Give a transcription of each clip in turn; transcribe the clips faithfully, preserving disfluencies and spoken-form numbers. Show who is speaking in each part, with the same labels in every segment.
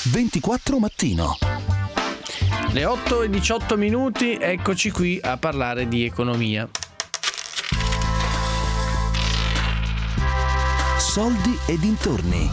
Speaker 1: ventiquattro Mattino.
Speaker 2: Le otto e diciotto minuti, eccoci qui a parlare di economia.
Speaker 1: Soldi e dintorni.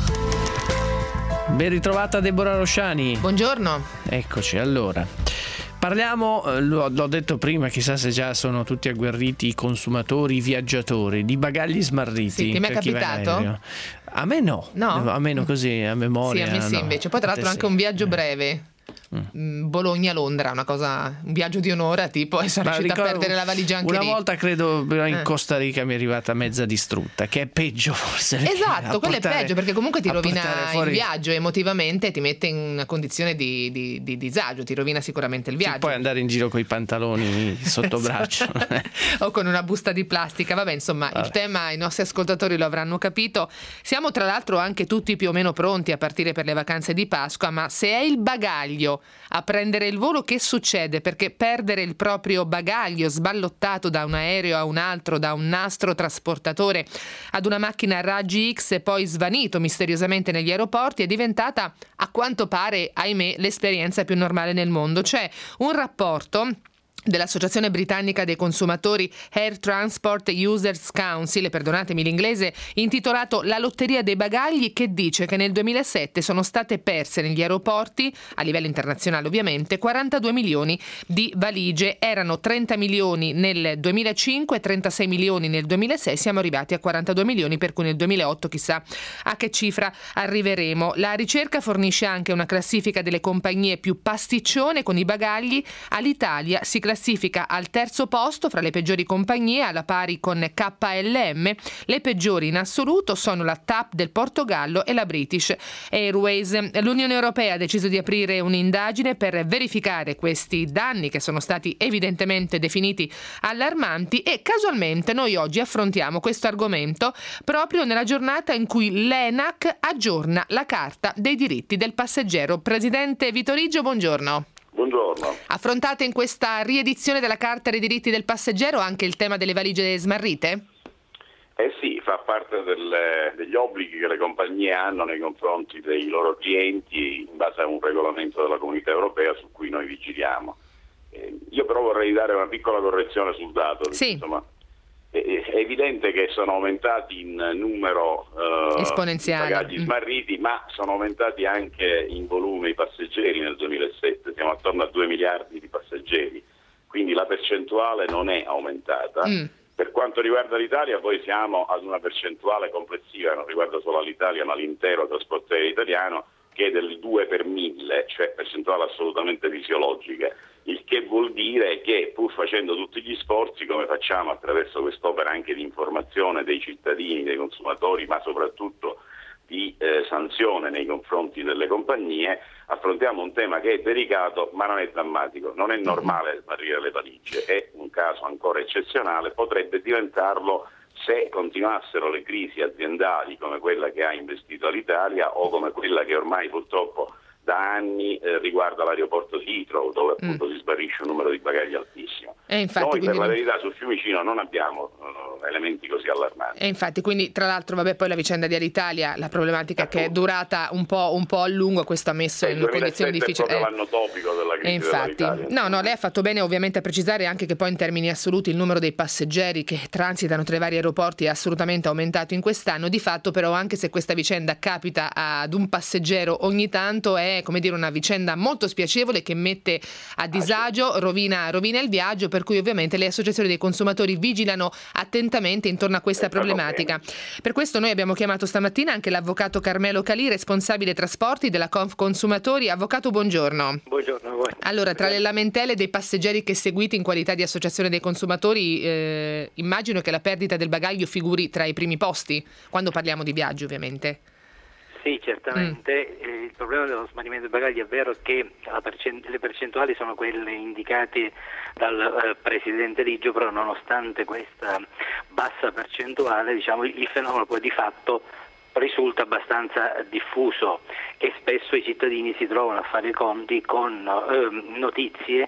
Speaker 2: Ben ritrovata Deborah Rosciani.
Speaker 3: Buongiorno.
Speaker 2: Eccoci, allora. Parliamo, l'ho, l'ho detto prima, chissà se già sono tutti agguerriti i consumatori, i viaggiatori, di bagagli smarriti.
Speaker 3: Sì, ti è mai capitato?
Speaker 2: A me no,
Speaker 3: no,
Speaker 2: a me no, così a memoria.
Speaker 3: Sì, a me sì,
Speaker 2: no.
Speaker 3: invece. Poi tra l'altro anche un viaggio breve. Mm. Bologna-Londra, una cosa, un viaggio di onore, tipo, e sono riuscita a perdere la valigia anche
Speaker 2: una
Speaker 3: lì.
Speaker 2: Una volta credo in
Speaker 3: eh.
Speaker 2: Costa Rica mi è arrivata mezza distrutta, che è peggio forse.
Speaker 3: Esatto, quello
Speaker 2: portare,
Speaker 3: è peggio perché comunque ti rovina
Speaker 2: fuori...
Speaker 3: il viaggio emotivamente, ti mette in una condizione di, di, di disagio, ti rovina sicuramente il viaggio.
Speaker 2: Sì, puoi andare in giro con i pantaloni sotto braccio
Speaker 3: o con una busta di plastica, vabbè, insomma. Vabbè. Il tema i nostri ascoltatori lo avranno capito. Siamo tra l'altro anche tutti più o meno pronti a partire per le vacanze di Pasqua, ma se è il bagaglio a prendere il volo, che succede? Perché perdere il proprio bagaglio sballottato da un aereo a un altro, da un nastro trasportatore ad una macchina a raggi X e poi svanito misteriosamente negli aeroporti è diventata, a quanto pare, ahimè, l'esperienza più normale nel mondo. C'è un rapporto dell'Associazione Britannica dei Consumatori Air Transport Users Council, perdonatemi l'inglese, intitolato La lotteria dei bagagli, che dice che nel duemilasette sono state perse negli aeroporti, a livello internazionale ovviamente, quarantadue milioni di valigie. Erano trenta milioni nel duemilacinque, trentasei milioni nel duemilasei, siamo arrivati a quarantadue milioni, per cui nel duemilaotto chissà a che cifra arriveremo. La ricerca fornisce anche una classifica delle compagnie più pasticcione con i bagagli. All'Italia si classifica classifica al terzo posto fra le peggiori compagnie, alla pari con K L M. Le peggiori in assoluto sono la T A P del Portogallo e la British Airways. L'Unione Europea ha deciso di aprire un'indagine per verificare questi danni, che sono stati evidentemente definiti allarmanti, e casualmente noi oggi affrontiamo questo argomento proprio nella giornata in cui l'ENAC aggiorna la Carta dei diritti del passeggero. Presidente Vitorigio, buongiorno.
Speaker 4: Buongiorno.
Speaker 3: Affrontate in questa riedizione della Carta dei diritti del passeggero anche il tema delle valigie smarrite?
Speaker 4: Eh sì, fa parte delle, degli obblighi che le compagnie hanno nei confronti dei loro clienti in base a un regolamento della Comunità Europea su cui noi vigiliamo. Eh, io però vorrei dare una piccola correzione sul dato.
Speaker 3: Sì.
Speaker 4: Insomma, è, è evidente che sono aumentati in numero eh,
Speaker 3: esponenziale
Speaker 4: i bagagli smarriti, ma sono aumentati anche in volume i passeggeri nel duemilasette, siamo attorno a due miliardi di passeggeri, quindi la percentuale non è aumentata. Mm. Per quanto riguarda l'Italia poi siamo ad una percentuale complessiva, non riguarda solo l'Italia ma l'intero trasporto aereo italiano, che è del due per mille, cioè percentuale assolutamente fisiologica, il che vuol dire che pur facendo tutti gli sforzi, come facciamo attraverso quest'opera anche di informazione dei cittadini, dei consumatori, ma soprattutto di eh, sanzione nei confronti delle compagnie, affrontiamo un tema che è delicato ma non è drammatico. Non è normale smarrire le valigie, è un caso ancora eccezionale, potrebbe diventarlo se continuassero le crisi aziendali come quella che ha investito l'Italia o come quella che ormai purtroppo da anni eh, riguarda l'aeroporto di Heathrow, dove appunto mm. si sbarisce un numero di bagagli altissimo.
Speaker 3: E infatti,
Speaker 4: Noi per la
Speaker 3: non...
Speaker 4: verità sul Fiumicino non abbiamo uh, elementi così allarmanti.
Speaker 3: E infatti, quindi tra l'altro vabbè poi la vicenda di Alitalia, la problematica appunto, che è durata un po', un po' a lungo, questo ha messo in condizioni difficili.
Speaker 4: È proprio l'anno topico della crisi
Speaker 3: e infatti,
Speaker 4: dell'Alitalia.
Speaker 3: No, no, lei ha fatto bene ovviamente a precisare anche che poi in termini assoluti il numero dei passeggeri che transitano tra i vari aeroporti è assolutamente aumentato in quest'anno. Di fatto però, anche se questa vicenda capita ad un passeggero ogni tanto, è come dire una vicenda molto spiacevole che mette a disagio, rovina, rovina il viaggio, per cui ovviamente le associazioni dei consumatori vigilano attentamente intorno a questa problematica. Per questo noi abbiamo chiamato stamattina anche l'avvocato Carmelo Calì, responsabile trasporti della Conf Consumatori. Avvocato, buongiorno.
Speaker 5: Buongiorno a voi.
Speaker 3: Allora, tra le lamentele dei passeggeri che seguite in qualità di associazione dei consumatori, eh, immagino che la perdita del bagaglio figuri tra i primi posti, quando parliamo di viaggi ovviamente.
Speaker 5: Sì, certamente. Mm. Eh, il problema dello smarrimento dei bagagli è vero che la percent- le percentuali sono quelle indicate dal eh, Presidente Riggio, però nonostante questa bassa percentuale, diciamo, il fenomeno poi di fatto risulta abbastanza diffuso e spesso i cittadini si trovano a fare i conti con eh, notizie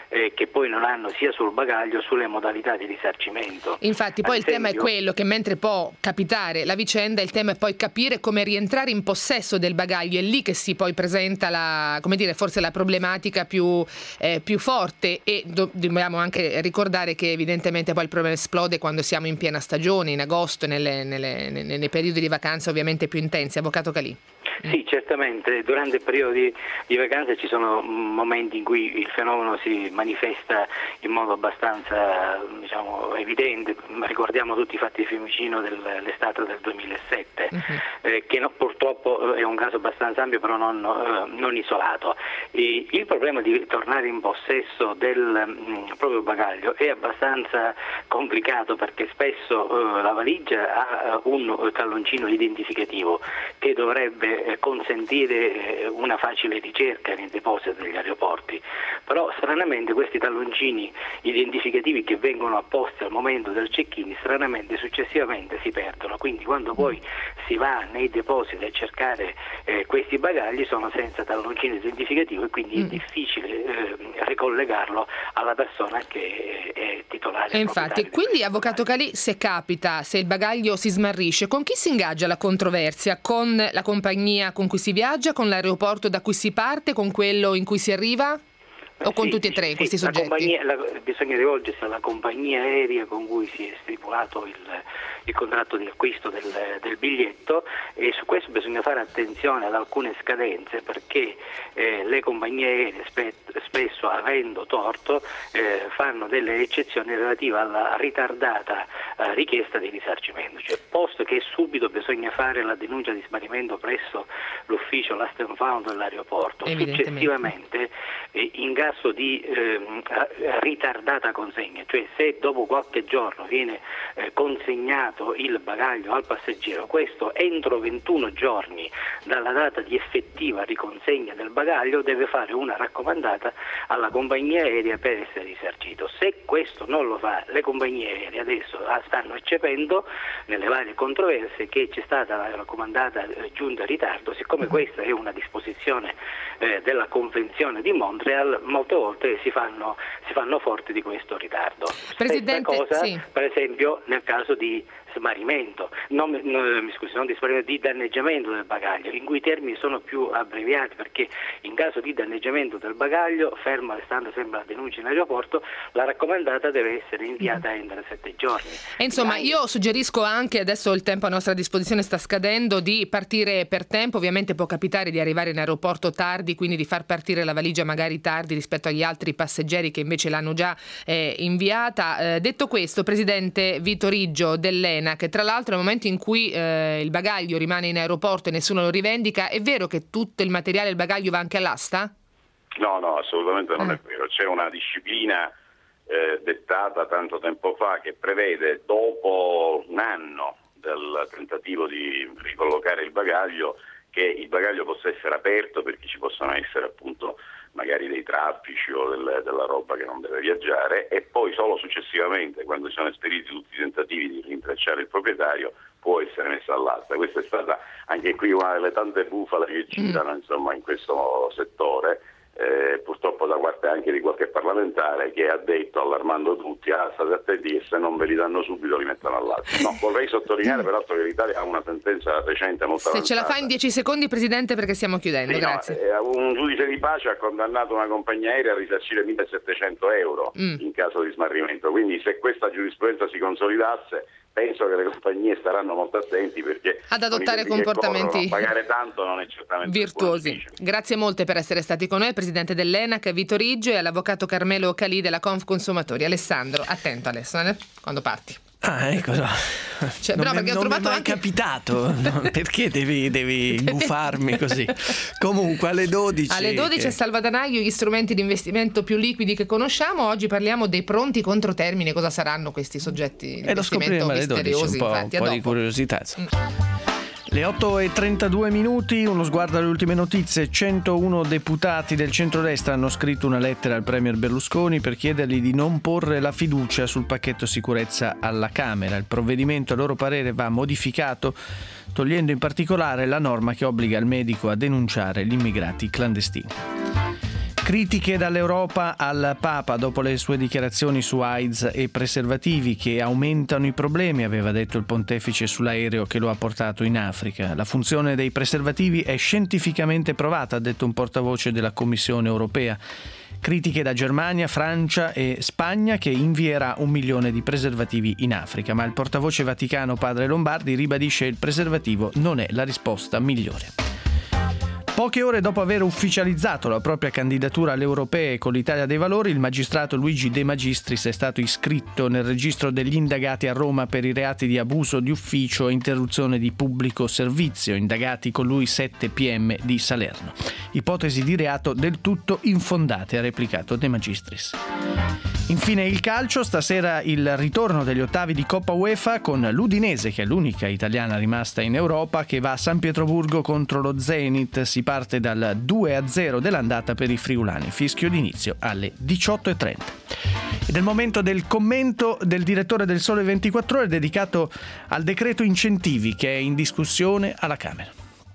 Speaker 5: eh, che poi non hanno sia sul bagaglio sulle modalità di risarcimento.
Speaker 3: Infatti poi
Speaker 5: Ad
Speaker 3: il tema è
Speaker 5: esempio,
Speaker 3: quello che mentre può capitare la vicenda, il tema è poi capire come rientrare in possesso del bagaglio, è lì che si poi presenta la, come dire, forse la problematica più, eh, più forte, e do, dobbiamo anche ricordare che evidentemente poi il problema esplode quando siamo in piena stagione, in agosto, nelle, nelle, nelle, nei periodi di vacanza ovviamente più intensi. Avvocato Calì.
Speaker 5: Sì, certamente, durante il periodo di, di vacanze ci sono momenti in cui il fenomeno si manifesta in modo abbastanza, diciamo, evidente. Ricordiamo tutti i fatti di Fiumicino dell'estate del duemilasette, uh-huh. eh, che no, purtroppo è un caso abbastanza ampio, però non, eh, non isolato. E il problema di tornare in possesso del mh, proprio bagaglio è abbastanza complicato, perché spesso eh, la valigia ha un talloncino identificativo che dovrebbe consentire una facile ricerca nei depositi degli aeroporti, però stranamente questi talloncini identificativi che vengono apposti al momento del check-in stranamente successivamente si perdono, quindi quando poi si va nei depositi a cercare eh, questi bagagli sono senza talloncino identificativo e quindi mm. è difficile eh, ricollegarlo alla persona che è titolare.
Speaker 3: E infatti, quindi avvocato Calì, se capita, se il bagaglio si smarrisce, con chi si ingaggia la controversia? Con la compagnia con cui si viaggia, con l'aeroporto da cui si parte, con quello in cui si arriva? O con
Speaker 5: sì,
Speaker 3: tutti e tre
Speaker 5: sì,
Speaker 3: questi
Speaker 5: la
Speaker 3: soggetti?
Speaker 5: La, bisogna rivolgersi alla compagnia aerea con cui si è stipulato il, il contratto di acquisto del, del biglietto, e su questo bisogna fare attenzione ad alcune scadenze, perché eh, le compagnie aeree spe, spesso, avendo torto, eh, fanno delle eccezioni relative alla ritardata eh, richiesta di risarcimento, cioè posto che subito bisogna fare la denuncia di smarrimento presso l'ufficio Lost and Found dell'aeroporto, successivamente eh, in caso di eh, ritardata consegna, cioè se dopo qualche giorno viene eh, consegnato il bagaglio al passeggero, questo entro ventuno giorni dalla data di effettiva riconsegna del bagaglio deve fare una raccomandata alla compagnia aerea per essere risarcito. Se questo non lo fa, le compagnie aeree adesso stanno eccependo nelle varie controversie che c'è stata la raccomandata eh, giunta in ritardo, siccome questa è una disposizione eh, della Convenzione di Montreal, molte volte si fanno, si fanno forti di questo ritardo.
Speaker 3: Presidente,
Speaker 5: Stessa cosa,
Speaker 3: sì.
Speaker 5: per esempio, nel caso di smarrimento, non, no, mi scusi, non di smarrimento, di danneggiamento del bagaglio, in cui i termini sono più abbreviati, perché in caso di danneggiamento del bagaglio, ferma restando sempre la denuncia in aeroporto, la raccomandata deve essere inviata mm. entro sette giorni.
Speaker 3: E insomma,
Speaker 5: Quindi,
Speaker 3: io suggerisco anche, adesso il tempo a nostra disposizione sta scadendo, di partire per tempo. Ovviamente può capitare di arrivare in aeroporto tardi, quindi di far partire la valigia magari tardi rispetto agli altri passeggeri che invece l'hanno già eh, inviata. Eh, detto questo, Presidente Vito Riggio dell'E N A, che tra l'altro nel momento in cui eh, il bagaglio rimane in aeroporto e nessuno lo rivendica, è vero che tutto il materiale del bagaglio va anche all'asta?
Speaker 4: No, no, assolutamente non
Speaker 3: eh.
Speaker 4: è vero. C'è una disciplina eh, dettata tanto tempo fa che prevede, dopo un anno del tentativo di ricollocare il bagaglio, che il bagaglio possa essere aperto, perché ci possono essere appunto magari dei traffici o del, della roba che non deve viaggiare, e poi solo successivamente, quando sono esperiti tutti i tentativi di rintracciare il proprietario, può essere messa all'asta. Questa è stata anche qui una delle tante bufale che girano mm. insomma in questo settore, eh, purtroppo da parte anche di qualche parlamentare che ha detto, allarmando tutti, ah, state attenti che se non ve li danno subito li mettono all'asta. No, vorrei sottolineare peraltro che l'Italia ha una sentenza recente molto
Speaker 3: Se
Speaker 4: avanzata.
Speaker 3: ce la fa in dieci secondi, Presidente, perché stiamo chiudendo.
Speaker 4: Sì,
Speaker 3: grazie.
Speaker 4: No, eh, un giudice di pace ha condannato una compagnia aerea a risarcire millesettecento euro mm. in caso di smarrimento, quindi se questa giurisprudenza si consolidasse, penso che le compagnie staranno molto attenti, perché
Speaker 3: ad adottare comportamenti
Speaker 4: corrono, pagare tanto non è certamente
Speaker 3: virtuosi. Grazie molte per essere stati con noi, il Presidente dell'E N A C Vito Riggio e all'Avvocato Carmelo Calì della Confconsumatori. Alessandro, attento Alessandro, quando parti.
Speaker 2: Ah, ecco, no.
Speaker 3: Cioè,
Speaker 2: non
Speaker 3: no,
Speaker 2: mi,
Speaker 3: perché ho
Speaker 2: non
Speaker 3: trovato
Speaker 2: mi è mai
Speaker 3: anche...
Speaker 2: capitato, no? Perché devi, devi buffarmi così? Comunque alle dodici
Speaker 3: alle dodici
Speaker 2: che...
Speaker 3: a Salvadanaio gli strumenti di investimento più liquidi che conosciamo. Oggi parliamo dei pronti controtermine. Cosa saranno questi soggetti di
Speaker 2: e lo scopriremo alle dodici, un po',
Speaker 3: infatti,
Speaker 2: un po' di curiosità. Mm. Le otto e trentadue minuti, uno sguardo alle ultime notizie. centouno deputati del centrodestra hanno scritto una lettera al premier Berlusconi per chiedergli di non porre la fiducia sul pacchetto sicurezza alla Camera. Il provvedimento, a loro parere, va modificato, togliendo in particolare la norma che obbliga il medico a denunciare gli immigrati clandestini. Critiche dall'Europa al Papa dopo le sue dichiarazioni su AIDS e preservativi che aumentano i problemi, aveva detto il pontefice sull'aereo che lo ha portato in Africa. La funzione dei preservativi è scientificamente provata, ha detto un portavoce della Commissione europea. Critiche da Germania, Francia e Spagna che invierà un milione di preservativi in Africa, ma il portavoce vaticano padre Lombardi ribadisce che il preservativo non è la risposta migliore. Poche ore dopo aver ufficializzato la propria candidatura alle europee con l'Italia dei Valori, il magistrato Luigi De Magistris è stato iscritto nel registro degli indagati a Roma per i reati di abuso di ufficio e interruzione di pubblico servizio, indagati con lui sette P M di Salerno. Ipotesi di reato del tutto infondate, ha replicato De Magistris. Infine il calcio, stasera il ritorno degli ottavi di Coppa UEFA con l'Udinese, che è l'unica italiana rimasta in Europa, che va a San Pietroburgo contro lo Zenit. Si parte dal due a zero dell'andata per i friulani, fischio d'inizio alle diciotto e trenta. Ed è il momento del commento del direttore del Sole ventiquattro Ore dedicato al decreto incentivi che è in discussione alla Camera.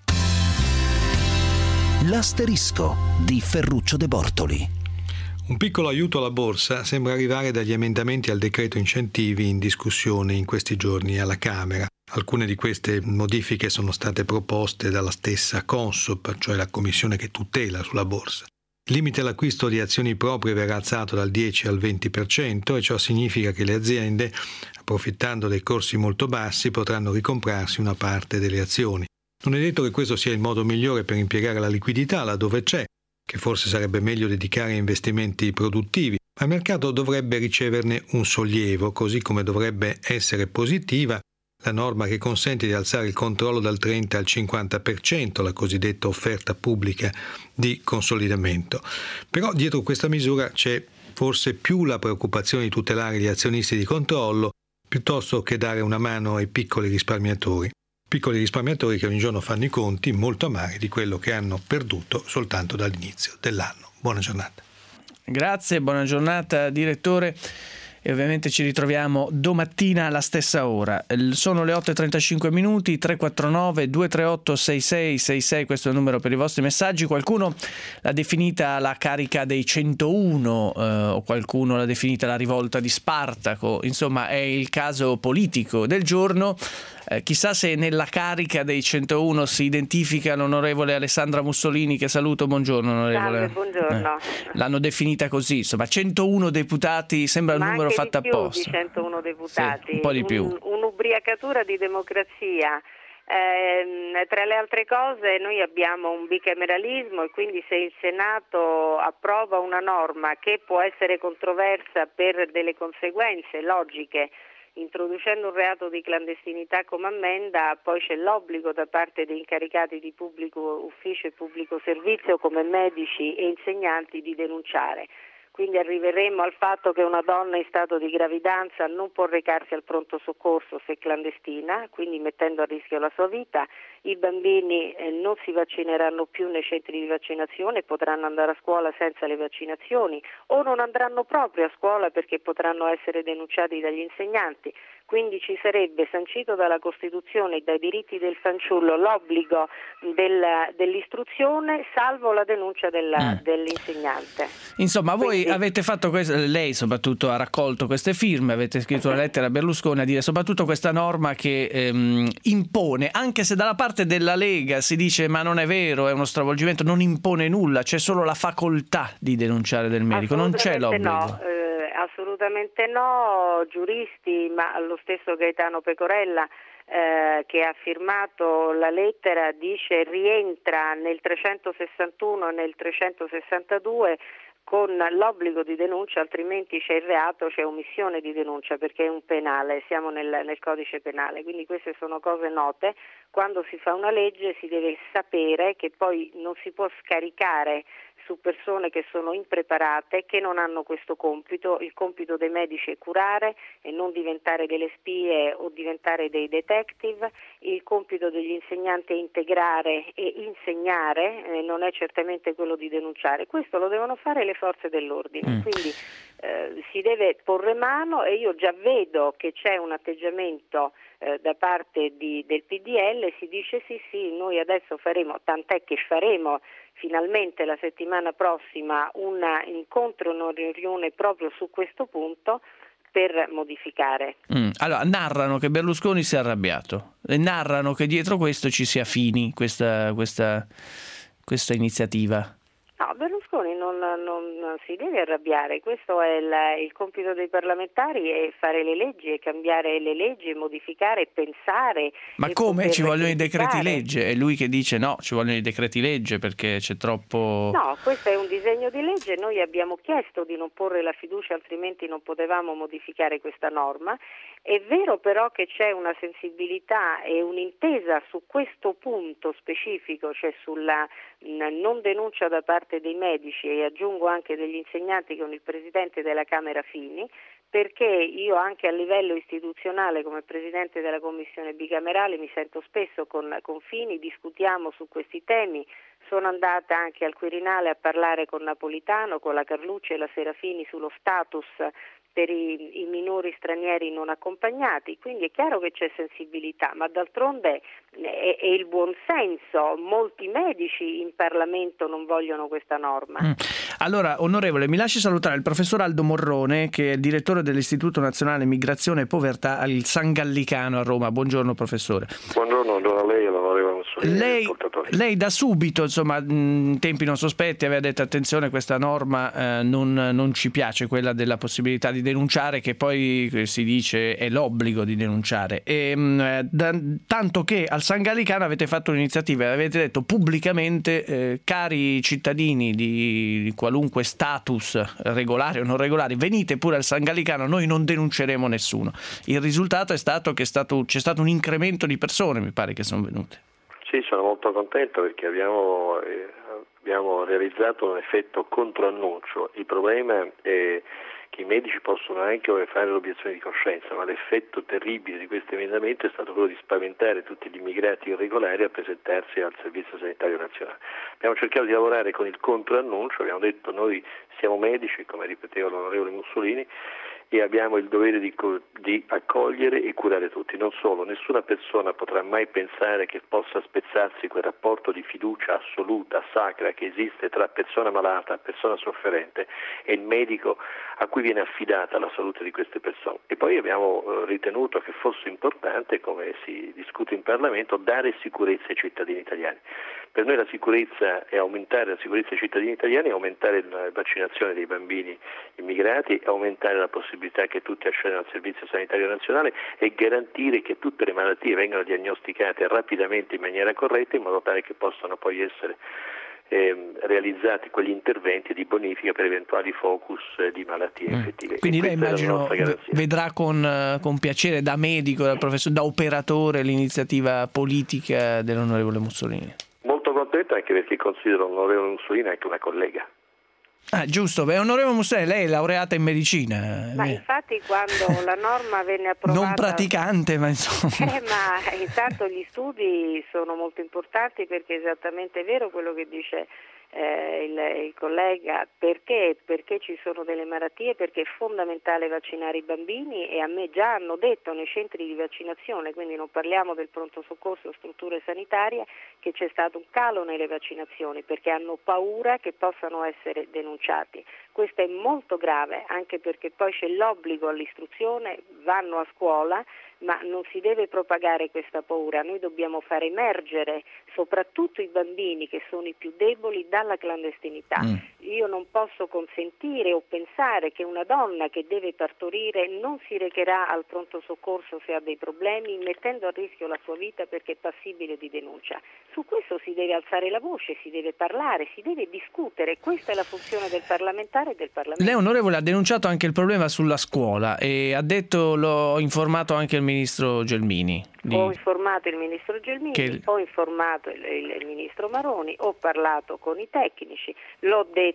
Speaker 1: L'asterisco di Ferruccio De Bortoli.
Speaker 6: Un piccolo aiuto alla borsa sembra arrivare dagli emendamenti al decreto incentivi in discussione in questi giorni alla Camera. Alcune di queste modifiche sono state proposte dalla stessa Consob, cioè la commissione che tutela sulla borsa. Il limite all'acquisto di azioni proprie verrà alzato dal dieci al venti per cento e ciò significa che le aziende, approfittando dei corsi molto bassi, potranno ricomprarsi una parte delle azioni. Non è detto che questo sia il modo migliore per impiegare la liquidità laddove c'è, che forse sarebbe meglio dedicare a investimenti produttivi, ma il mercato dovrebbe riceverne un sollievo, così come dovrebbe essere positiva la norma che consente di alzare il controllo dal trenta al cinquanta per cento, la cosiddetta offerta pubblica di consolidamento. Però dietro questa misura c'è forse più la preoccupazione di tutelare gli azionisti di controllo piuttosto che dare una mano ai piccoli risparmiatori. Piccoli risparmiatori che ogni giorno fanno i conti molto amari di quello che hanno perduto soltanto dall'inizio dell'anno. Buona giornata.
Speaker 2: Grazie, buona giornata direttore. E ovviamente ci ritroviamo domattina alla stessa ora. Sono le otto e trentacinque minuti, tre quattro nove due tre otto sei sei sei sei, questo è il numero per i vostri messaggi. Qualcuno l'ha definita la carica dei centouno, eh, o qualcuno l'ha definita la rivolta di Spartaco. Insomma, è il caso politico del giorno. Eh, chissà se nella carica dei centouno si identifica l'onorevole Alessandra Mussolini, che saluto. Buongiorno onorevole.
Speaker 7: Salve, buongiorno.
Speaker 2: Eh, l'hanno definita così, insomma, centouno deputati sembra
Speaker 7: Ma
Speaker 2: un numero fatto
Speaker 7: di più
Speaker 2: apposta.
Speaker 7: Di centouno deputati,
Speaker 2: sì, un po' di più.
Speaker 7: Un, un'ubriacatura di democrazia. Eh, tra le altre cose noi abbiamo un bicameralismo e quindi se il Senato approva una norma che può essere controversa per delle conseguenze logiche, introducendo un reato di clandestinità come ammenda, poi c'è l'obbligo da parte dei incaricati di pubblico ufficio e pubblico servizio come medici e insegnanti di denunciare. Quindi arriveremo al fatto che una donna in stato di gravidanza non può recarsi al pronto soccorso se clandestina, quindi mettendo a rischio la sua vita. I bambini eh, non si vaccineranno più nei centri di vaccinazione, potranno andare a scuola senza le vaccinazioni o non andranno proprio a scuola perché potranno essere denunciati dagli insegnanti. Quindi ci sarebbe sancito dalla Costituzione e dai diritti del fanciullo l'obbligo del, dell'istruzione salvo la denuncia della, mm. dell'insegnante.
Speaker 2: Insomma, voi
Speaker 7: Quindi,
Speaker 2: avete fatto questo, lei soprattutto ha raccolto queste firme, avete scritto una lettera a Berlusconi a dire soprattutto questa norma che ehm, impone, anche se dalla parte della Lega si dice ma non è vero, è uno stravolgimento, non impone nulla, c'è solo la facoltà di denunciare del medico, non c'è l'obbligo.
Speaker 7: No, eh, assolutamente no, giuristi, ma lo stesso Gaetano Pecorella eh, che ha firmato la lettera dice rientra nel trecentosessantuno e nel trecentosessantadue con l'obbligo di denuncia, altrimenti c'è il reato, c'è omissione di denuncia perché è un penale, siamo nel, nel codice penale, quindi queste sono cose note. Quando si fa una legge si deve sapere che poi non si può scaricare su persone che sono impreparate, che non hanno questo compito. Il compito dei medici è curare e non diventare delle spie o diventare dei detective. Il compito degli insegnanti è integrare e insegnare, eh, non è certamente quello di denunciare. Questo lo devono fare le forze dell'ordine, mm. quindi eh, si deve porre mano e io già vedo che c'è un atteggiamento eh, da parte di, del P D L si dice sì sì, noi adesso faremo, tant'è che faremo finalmente la settimana prossima un incontro, una riunione proprio su questo punto per modificare.
Speaker 2: Mm. Allora, narrano che Berlusconi si è arrabbiato e narrano che dietro questo ci sia Fini, questa, questa, questa iniziativa.
Speaker 7: No, Berlusconi non, non, non si deve arrabbiare, questo è il, il compito dei parlamentari, è fare le leggi, è cambiare le leggi, modificare, pensare.
Speaker 2: Ma come? Ci vogliono i decreti legge? È lui che dice no, ci vogliono i decreti legge perché c'è troppo...
Speaker 7: No, questo è un disegno di legge, noi abbiamo chiesto di non porre la fiducia, altrimenti non potevamo modificare questa norma. È vero però che c'è una sensibilità e un'intesa su questo punto specifico, cioè sulla non denuncia da parte dei medici e aggiungo anche degli insegnanti con il Presidente della Camera Fini, perché io anche a livello istituzionale come Presidente della Commissione bicamerale mi sento spesso con, con Fini, discutiamo su questi temi. Sono andata anche al Quirinale a parlare con Napolitano, con la Carlucci e la Serafini sullo status per i, i minori stranieri non accompagnati, quindi è chiaro che c'è sensibilità, ma d'altronde è, è il buon senso, molti medici in Parlamento non vogliono questa norma.
Speaker 2: Mm. Allora, onorevole, mi lasci salutare il professor Aldo Morrone, che è il direttore dell'Istituto Nazionale Migrazione e Povertà al San Gallicano a Roma. Buongiorno professore.
Speaker 8: Buongiorno, buongiorno a lei e all'onorevole Mussolini.
Speaker 2: Lei, lei da subito, insomma, in tempi non sospetti, aveva detto attenzione, questa norma eh, non, non ci piace, quella della possibilità di denunciare, che poi si dice è l'obbligo di denunciare. E, mh, da, tanto che al San Gallicano avete fatto un'iniziativa, avete detto pubblicamente eh, cari cittadini di, di qualunque status, regolari o non regolari, venite pure al San Gallicano, noi non denunceremo nessuno. Il risultato è stato che è stato, c'è stato un incremento di persone, mi pare, che sono venute.
Speaker 8: Sì, sono molto contento perché abbiamo, eh, abbiamo realizzato un effetto controannuncio. Il problema è che i medici possono anche fare l'obiezione di coscienza, ma l'effetto terribile di questo emendamento è stato quello di spaventare tutti gli immigrati irregolari a presentarsi al Servizio Sanitario Nazionale. Abbiamo cercato di lavorare con il controannuncio, abbiamo detto noi siamo medici, come ripeteva l'onorevole Mussolini, e abbiamo il dovere di, di accogliere e curare tutti. Non solo, nessuna persona potrà mai pensare che possa spezzarsi quel rapporto di fiducia assoluta, sacra, che esiste tra persona malata e persona sofferente e il medico a cui viene affidata la salute di queste persone. E poi abbiamo eh, ritenuto che fosse importante, come si discute in Parlamento, dare sicurezza ai cittadini italiani. Per noi la sicurezza è aumentare la sicurezza dei cittadini italiani, aumentare la vaccinazione dei bambini immigrati, aumentare la possibilità che tutti accedano al Servizio Sanitario Nazionale e garantire che tutte le malattie vengano diagnosticate rapidamente in maniera corretta, in modo tale che possano poi essere eh, realizzati quegli interventi di bonifica per eventuali focus eh, di malattie mm. effettive.
Speaker 2: Quindi lei immagino vedrà con, con piacere da medico, da professore, da operatore l'iniziativa politica dell'onorevole Mussolini.
Speaker 8: Molto contento anche perché considero l'onorevole Mussolini anche una collega.
Speaker 2: Ah, giusto, beh, onorevole Mussolini, lei è laureata in medicina.
Speaker 7: Ma infatti quando la norma venne approvata...
Speaker 2: Non praticante, ma insomma...
Speaker 7: Eh, ma intanto gli studi sono molto importanti perché è esattamente vero quello che dice eh, il, il collega, perché? Perché ci sono delle malattie, perché è fondamentale vaccinare i bambini e a me già hanno detto nei centri di vaccinazione, quindi non parliamo del pronto soccorso, strutture sanitarie, che c'è stato un calo nelle vaccinazioni perché hanno paura che possano essere denunciati. Questo è molto grave anche perché poi c'è l'obbligo all'istruzione, vanno a scuola, ma non si deve propagare questa paura, noi dobbiamo far emergere soprattutto i bambini che sono i più deboli dalla clandestinità. Mm. Io non posso consentire o pensare che una donna che deve partorire non si recherà al pronto soccorso se ha dei problemi, mettendo a rischio la sua vita perché è passibile di denuncia. Su questo si deve alzare la voce, si deve parlare, si deve discutere, questa è la funzione del parlamentare e del Parlamento.
Speaker 2: Lei, onorevole, ha denunciato anche il problema sulla scuola e ha detto, l'ho informato anche il ministro Gelmini. Di...
Speaker 7: Ho informato il ministro Gelmini, che... ho informato il, il, il ministro Maroni, ho parlato con i tecnici, l'ho detto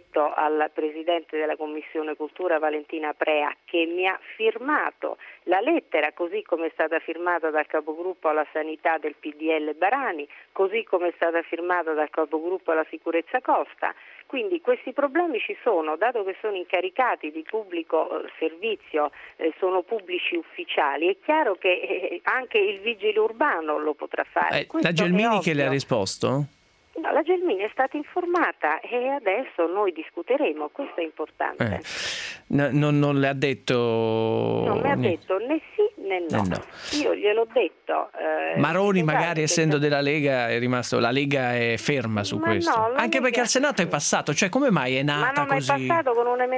Speaker 7: detto al Presidente della Commissione Cultura Valentina Prea, che mi ha firmato la lettera così come è stata firmata dal capogruppo alla sanità del P D L Barani, così come è stata firmata dal capogruppo alla sicurezza Costa. Quindi questi problemi ci sono, dato che sono incaricati di pubblico eh, servizio, eh, sono pubblici ufficiali, è chiaro che eh, anche il vigile urbano lo potrà fare.
Speaker 2: Eh, la Gelmini che le ha risposto?
Speaker 7: No, la Gelmini è stata informata e adesso noi discuteremo, questo è importante.
Speaker 2: Eh, no, non, non le ha detto...
Speaker 7: Non mi ha detto né sì né no.
Speaker 2: Eh no.
Speaker 7: Io gliel'ho detto. Eh,
Speaker 2: Maroni magari essendo
Speaker 7: che...
Speaker 2: della Lega è rimasto, la Lega è ferma su
Speaker 7: Ma
Speaker 2: questo.
Speaker 7: no,
Speaker 2: Anche
Speaker 7: Lega...
Speaker 2: perché al Senato è passato, cioè come mai è nata
Speaker 7: Ma no,
Speaker 2: così?
Speaker 7: Ma è passato con un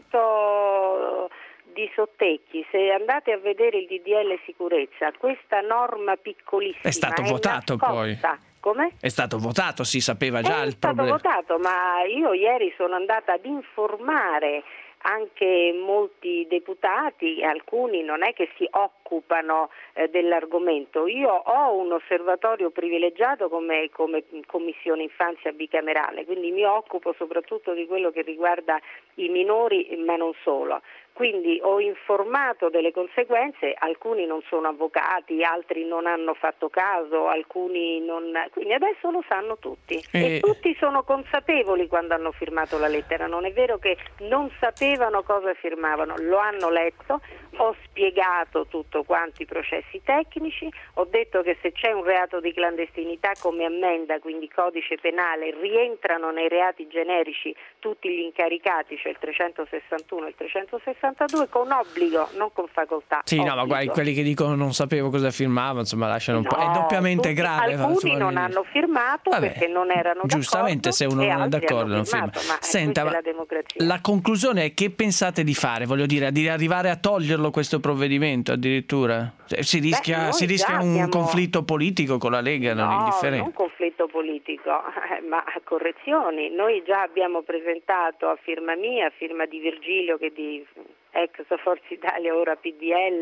Speaker 7: emendamento di Sottecchi. Se andate a vedere il D D L sicurezza, questa norma piccolissima
Speaker 2: è stato
Speaker 7: è
Speaker 2: votato
Speaker 7: nascosta.
Speaker 2: poi.
Speaker 7: Come?
Speaker 2: È stato votato, si sapeva già
Speaker 7: è
Speaker 2: il problema.
Speaker 7: È stato votato, ma io ieri sono andata ad informare anche molti deputati, alcuni non è che si occupano eh, dell'argomento. Io ho un osservatorio privilegiato come, come Commissione Infanzia bicamerale, quindi mi occupo soprattutto di quello che riguarda i minori, ma non solo. Quindi ho informato delle conseguenze, alcuni non sono avvocati, altri non hanno fatto caso, alcuni non... Quindi adesso lo sanno tutti e, e tutti sono consapevoli quando hanno firmato la lettera, non è vero che non sapevano cosa firmavano, lo hanno letto, ho spiegato tutto quanto i processi tecnici, ho detto che se c'è un reato di clandestinità come ammenda, quindi codice penale, rientrano nei reati generici tutti gli incaricati, cioè il trecentosessantuno e il trecentosessantadue, con obbligo, non con facoltà.
Speaker 2: Sì,
Speaker 7: obbligo.
Speaker 2: no, ma guardi, quelli che dicono non sapevo cosa firmavo, insomma, lasciano un
Speaker 7: no,
Speaker 2: po'. È doppiamente
Speaker 7: tutti,
Speaker 2: grave.
Speaker 7: Alcuni
Speaker 2: insomma,
Speaker 7: non hanno firmato
Speaker 2: vabbè,
Speaker 7: perché non erano
Speaker 2: giustamente,
Speaker 7: d'accordo.
Speaker 2: se uno non è d'accordo non firma.
Speaker 7: Ma
Speaker 2: Senta,
Speaker 7: ma la, democrazia.
Speaker 2: La conclusione è: che pensate di fare? Voglio dire, di arrivare a toglierlo questo provvedimento addirittura? Si rischia,
Speaker 7: Beh,
Speaker 2: si rischia un
Speaker 7: abbiamo...
Speaker 2: conflitto politico con la Lega,
Speaker 7: no,
Speaker 2: non indifferente.
Speaker 7: Non conflitto politico, eh, ma correzioni. Noi già abbiamo presentato a firma mia, a firma di Virgilio che di ex Forza Italia, ora P D L,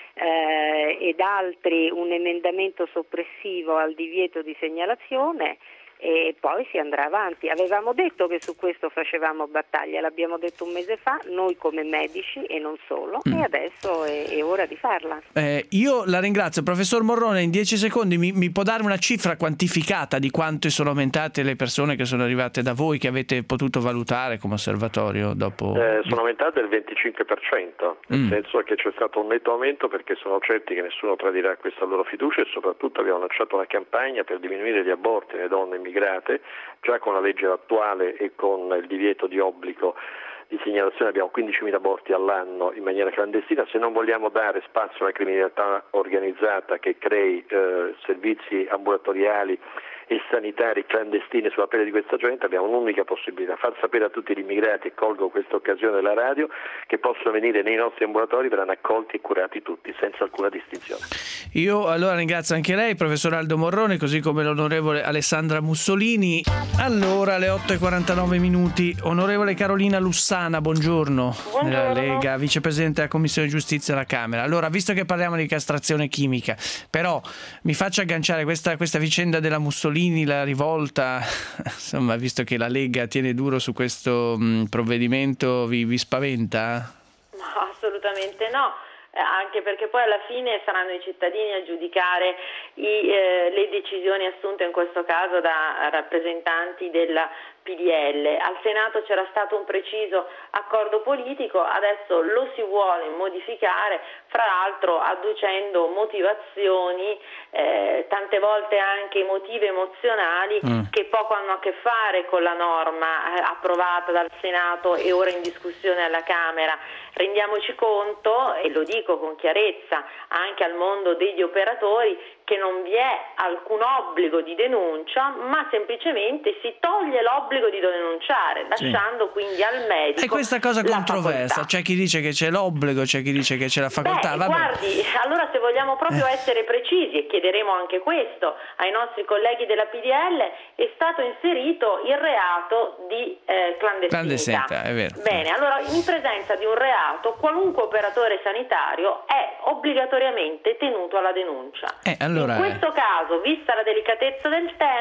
Speaker 7: eh, ed altri, un emendamento soppressivo al divieto di segnalazione e poi si andrà avanti. Avevamo detto che su questo facevamo battaglia, l'abbiamo detto un mese fa, noi come medici e non solo, mm. e adesso è, è ora di farla.
Speaker 2: Eh, io la ringrazio. Professor Morrone, in dieci secondi mi, mi può dare una cifra quantificata di quanto sono aumentate le persone che sono arrivate da voi, che avete potuto valutare come osservatorio dopo?
Speaker 8: Eh, sono aumentate del venticinque per cento, nel
Speaker 2: mm.
Speaker 8: senso che c'è stato un netto aumento perché sono certi che nessuno tradirà questa loro fiducia e soprattutto abbiamo lanciato una campagna per diminuire gli aborti nelle donne immigrate, già con la legge attuale e con il divieto di obbligo di segnalazione abbiamo quindicimila aborti all'anno in maniera clandestina. Se non vogliamo dare spazio alla criminalità organizzata che crei eh, servizi ambulatoriali e sanitari clandestini sulla pelle di questa gente, abbiamo un'unica possibilità: far sapere a tutti gli immigrati, e colgo questa occasione della radio, che possono venire nei nostri ambulatori, verranno accolti e curati tutti senza alcuna distinzione.
Speaker 2: Io allora ringrazio anche lei, professor Aldo Morrone, così come l'onorevole Alessandra Mussolini. Allora, alle otto e quarantanove minuti, onorevole Carolina Lussana, buongiorno,
Speaker 7: buongiorno.
Speaker 2: Della Lega, vicepresidente della Commissione Giustizia alla Camera. Allora, visto che parliamo di castrazione chimica, però mi faccio agganciare questa, questa vicenda della Mussolini, la rivolta, insomma, visto che la Lega tiene duro su questo mh, provvedimento, vi, vi spaventa?
Speaker 9: No, assolutamente no. Eh, anche perché poi alla fine saranno i cittadini a giudicare i, eh, le decisioni assunte in questo caso da rappresentanti della P D L. Al Senato c'era stato un preciso accordo politico, adesso lo si vuole modificare, fra l'altro adducendo motivazioni, eh, tante volte anche emotive, emozionali, mm. che poco hanno a che fare con la norma eh, approvata dal Senato e ora in discussione alla Camera. Rendiamoci conto, e lo dico con chiarezza anche al mondo degli operatori, che non vi è alcun obbligo di denuncia, ma semplicemente si toglie l'obbligo di denunciare, lasciando sì. quindi al medico.
Speaker 2: E questa cosa controversa, c'è chi dice che c'è l'obbligo, c'è chi dice che c'è la facoltà.
Speaker 9: Beh,
Speaker 2: Vabbè.
Speaker 9: guardi, allora se vogliamo proprio eh. essere precisi, e chiederemo anche questo ai nostri colleghi della P D L, è stato inserito il reato di eh, clandestinità.
Speaker 2: Clandestinità, è vero.
Speaker 9: Bene, allora in presenza di un reato, qualunque operatore sanitario è obbligatoriamente tenuto alla denuncia.
Speaker 2: Eh, allora...
Speaker 9: In questo caso, vista la delicatezza del tema,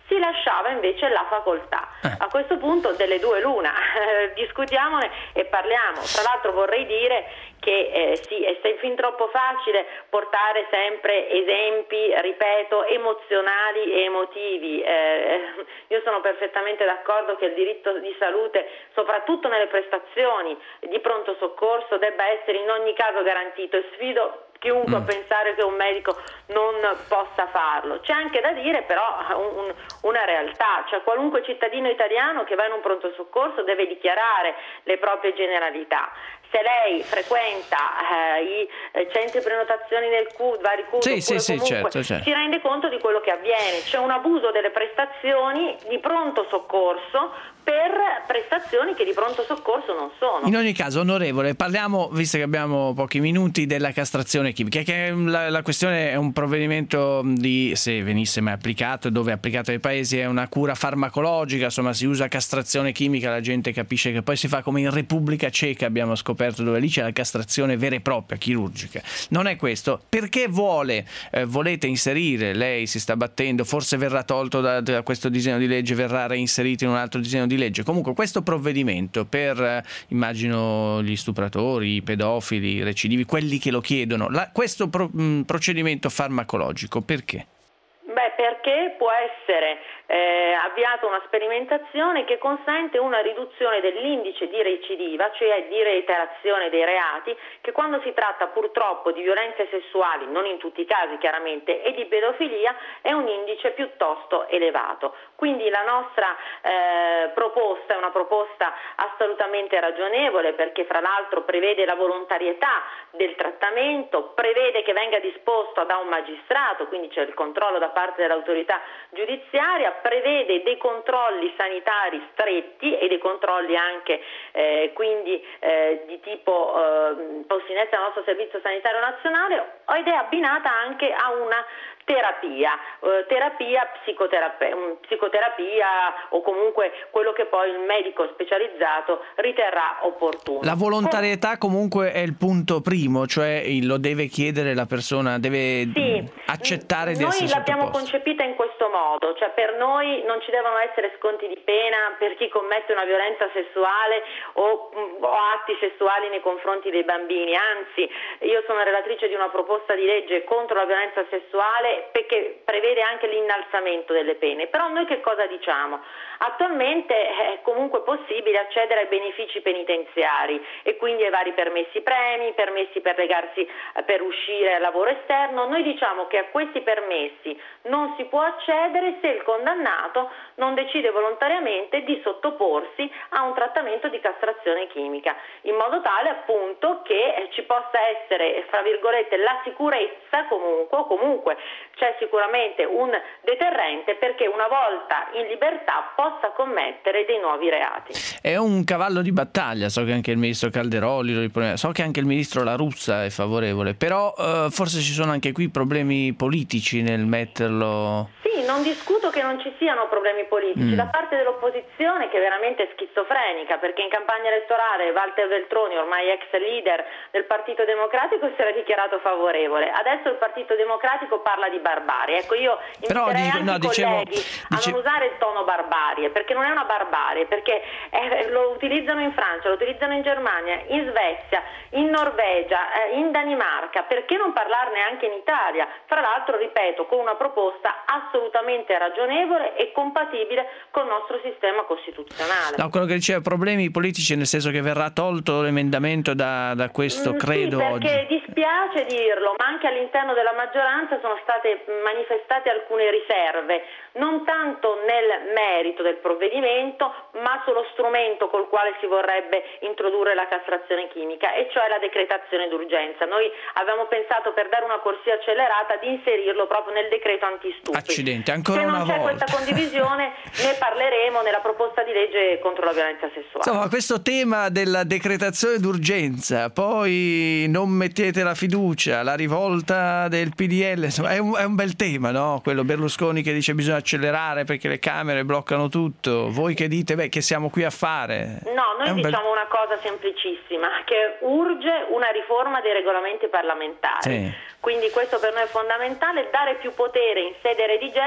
Speaker 9: si lasciava invece la facoltà. A questo punto delle due l'una, discutiamone e parliamo. Tra l'altro vorrei dire che eh, sì, è fin troppo facile portare sempre esempi, ripeto, emozionali e emotivi. Eh, io sono perfettamente d'accordo che il diritto di salute, soprattutto nelle prestazioni di pronto soccorso, debba essere in ogni caso garantito, e sfido chiunque mm. a pensare che un medico non possa farlo. C'è anche da dire però un, un, una realtà, cioè qualunque cittadino italiano che va in un pronto soccorso deve dichiarare le proprie generalità. Se lei frequenta eh, i eh, centri prenotazioni nel C U D, vari C U D,
Speaker 2: sì, sì, sì,
Speaker 9: comunque,
Speaker 2: certo, certo.
Speaker 9: si rende conto di quello che avviene. C'è un abuso delle prestazioni di pronto soccorso per prestazioni che di pronto soccorso non sono.
Speaker 2: In ogni caso, onorevole, parliamo, visto che abbiamo pochi minuti, della castrazione chimica, che la, la questione è un provvedimento di, se venisse mai applicato, dove è applicato ai paesi, è una cura farmacologica, insomma si usa castrazione chimica, la gente capisce che poi si fa come in Repubblica Ceca, abbiamo scoperto, dove lì c'è la castrazione vera e propria, chirurgica. Non è questo. Perché vuole, eh, volete inserire, lei si sta battendo, forse verrà tolto da, da questo disegno di legge, verrà reinserito in un altro disegno di legge. Comunque questo provvedimento per, eh, immagino, gli stupratori, i pedofili, i recidivi, quelli che lo chiedono, la, questo pro, mh, procedimento farmacologico, perché?
Speaker 9: Beh, perché può essere eh, avviata una sperimentazione che consente una riduzione dell'indice di recidiva, cioè di reiterazione dei reati, che quando si tratta purtroppo di violenze sessuali, non in tutti i casi chiaramente, e di pedofilia, è un indice piuttosto elevato. Quindi la nostra eh, proposta è una proposta assolutamente ragionevole, perché fra l'altro prevede la volontarietà del trattamento, prevede che venga disposto da un magistrato, quindi c'è il controllo da parte dell'autorità giudiziaria, prevede dei controlli sanitari stretti e dei controlli anche eh, quindi eh, di tipo eh, posti in essere al nostro Servizio Sanitario Nazionale, ed è abbinata anche a una terapia, eh, terapia psicoterapia, psicoterapia o comunque quello che poi il medico specializzato riterrà opportuno.
Speaker 2: La volontarietà comunque è il punto primo, cioè lo deve chiedere la persona, deve
Speaker 9: sì,
Speaker 2: accettare di
Speaker 9: noi
Speaker 2: essere
Speaker 9: l'abbiamo
Speaker 2: sottoposto.
Speaker 9: Concepita in questo modo, cioè per noi non ci devono essere sconti di pena per chi commette una violenza sessuale o, o atti sessuali nei confronti dei bambini, anzi io sono relatrice di una proposta di legge contro la violenza sessuale perché prevede anche l'innalzamento delle pene. Però noi che cosa diciamo? Attualmente è comunque possibile accedere ai benefici penitenziari e quindi ai vari permessi premi, permessi per legarsi, per uscire al lavoro esterno. Noi diciamo che a questi permessi non si può accedere se il condannato non decide volontariamente di sottoporsi a un trattamento di castrazione chimica, in modo tale appunto che ci possa essere, fra virgolette, la sicurezza comunque, o comunque c'è sicuramente un deterrente perché una volta in libertà possa commettere dei nuovi reati.
Speaker 2: È un cavallo di battaglia, so che anche il ministro Calderoli lo ripone, so che anche il ministro La Russa è favorevole, però eh, forse ci sono anche qui problemi politici nel metterlo.
Speaker 9: Sì, non discuto che non ci siano problemi politici mm. da parte dell'opposizione, che è veramente schizofrenica, perché in campagna elettorale Walter Veltroni, ormai ex leader del Partito Democratico, si era dichiarato favorevole. Adesso il Partito Democratico parla di barbarie. Ecco, io inviterei dico, anche no, i
Speaker 2: dicevo,
Speaker 9: colleghi
Speaker 2: dicevo...
Speaker 9: a non usare il tono barbarie, perché non è una barbarie, perché eh, lo utilizzano in Francia, lo utilizzano in Germania, in Svezia, in Norvegia, eh, in Danimarca, perché non parlarne anche in Italia? Fra l'altro, ripeto, con una proposta assolutamente ragionevole e compatibile col nostro sistema costituzionale.
Speaker 2: No, quello che diceva problemi politici nel senso che verrà tolto l'emendamento da, da questo
Speaker 9: mm,
Speaker 2: credo
Speaker 9: sì,
Speaker 2: oggi.
Speaker 9: Perché dispiace dirlo, ma anche all'interno della maggioranza sono state manifestate alcune riserve, non tanto nel merito del provvedimento, ma sullo strumento col quale si vorrebbe introdurre la castrazione chimica, e cioè la decretazione d'urgenza. Noi avevamo pensato, per dare una corsia accelerata, di inserirlo proprio nel decreto antistupi.
Speaker 2: Accidenti, ancora
Speaker 9: Se non
Speaker 2: una
Speaker 9: c'è
Speaker 2: volta.
Speaker 9: questa condivisione ne parleremo nella proposta di legge contro la violenza sessuale.
Speaker 2: Insomma, questo tema della decretazione d'urgenza, poi non mettete la fiducia, la rivolta del P D L, insomma, è un, è un bel tema, no? Quello Berlusconi che dice bisogna accelerare perché le Camere bloccano tutto, voi che dite beh che siamo qui a fare.
Speaker 9: No, noi diciamo
Speaker 2: bel...
Speaker 9: una cosa semplicissima, che urge una riforma dei regolamenti parlamentari.
Speaker 2: Sì.
Speaker 9: Quindi questo per noi è fondamentale, dare più potere in sede redigente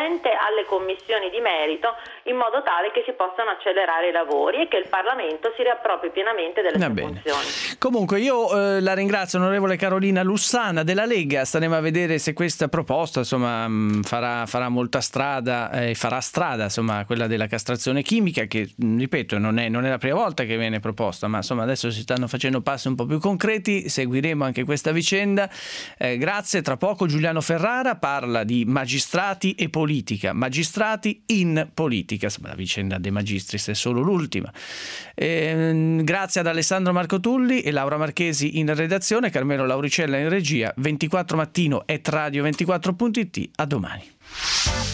Speaker 9: direttamente alle commissioni di merito, in modo tale che si possano accelerare i lavori e che il Parlamento si riappropri pienamente delle sue funzioni.
Speaker 2: Comunque io eh, la ringrazio, onorevole Carolina Lussana della Lega. Staremo a vedere se questa proposta insomma mh, farà, farà molta strada e eh, farà strada insomma quella della castrazione chimica, che mh, ripeto non è, non è la prima volta che viene proposta, ma insomma adesso si stanno facendo passi un po' più concreti. Seguiremo anche questa vicenda. Eh, grazie. Tra poco Giuliano Ferrara parla di magistrati e politica, magistrati in politica. Insomma, la vicenda dei magistris è solo l'ultima. Eh, grazie ad Alessandro Marcotulli e Laura Marchesi in redazione, Carmelo Lauricella in regia. ventiquattro Mattino et radio ventiquattro punto it. A domani.